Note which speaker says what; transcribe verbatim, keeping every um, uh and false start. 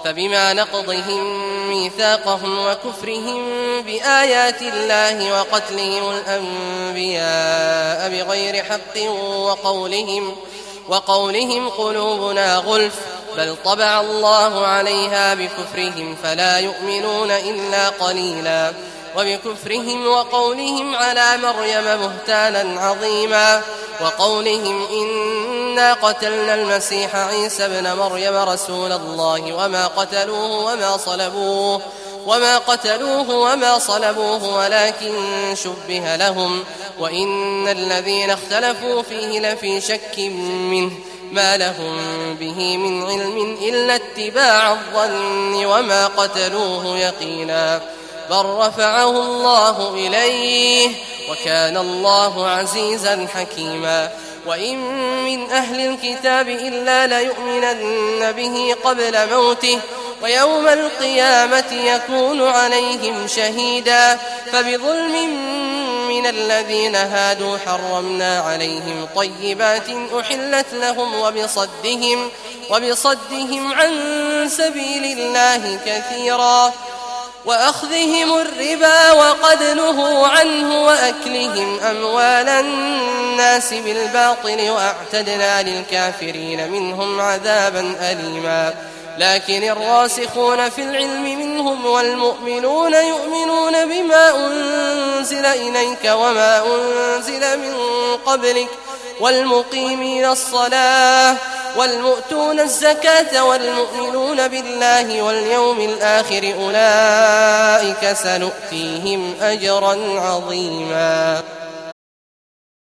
Speaker 1: فبما نقضهم ميثاقهم وكفرهم بآيات الله وقتلهم الأنبياء بغير حق وقولهم, وقولهم قلوبنا غلف بل طبع الله عليها بكفرهم فلا يؤمنون إلا قليلا وبكفرهم وقولهم على مريم بهتانا عظيما وقولهم إنا قتلنا المسيح عيسى ابن مريم رسول الله وما قتلوه وما صلبوه وما قتلوه وما صلبوه ولكن شبه لهم وإن الذين اختلفوا فيه لفي شك منه ما لهم به من علم إلا اتباع الظن وما قتلوه يقينا بل رفعه الله إليه وكان الله عزيزا حكيما وإن من أهل الكتاب إلا ليؤمنن به قبل موته ويوم القيامة يكون عليهم شهيدا فبظلم من الذين هادوا حرمنا عليهم طيبات أحلت لهم وبصدهم, وبصدهم عن سبيل الله كثيرا وأخذهم الربا وقد نهوا عنه وأكلهم أموال الناس بالباطل وأعتدنا للكافرين منهم عذابا أليما لكن الراسخون في العلم منهم والمؤمنون يؤمنون بما أنزل إليك وما أنزل من قبلك والمقيمين الصلاة والمؤتون الزكاة والمؤمنون بالله واليوم الآخر أولئك سنؤتيهم أجرا عظيما.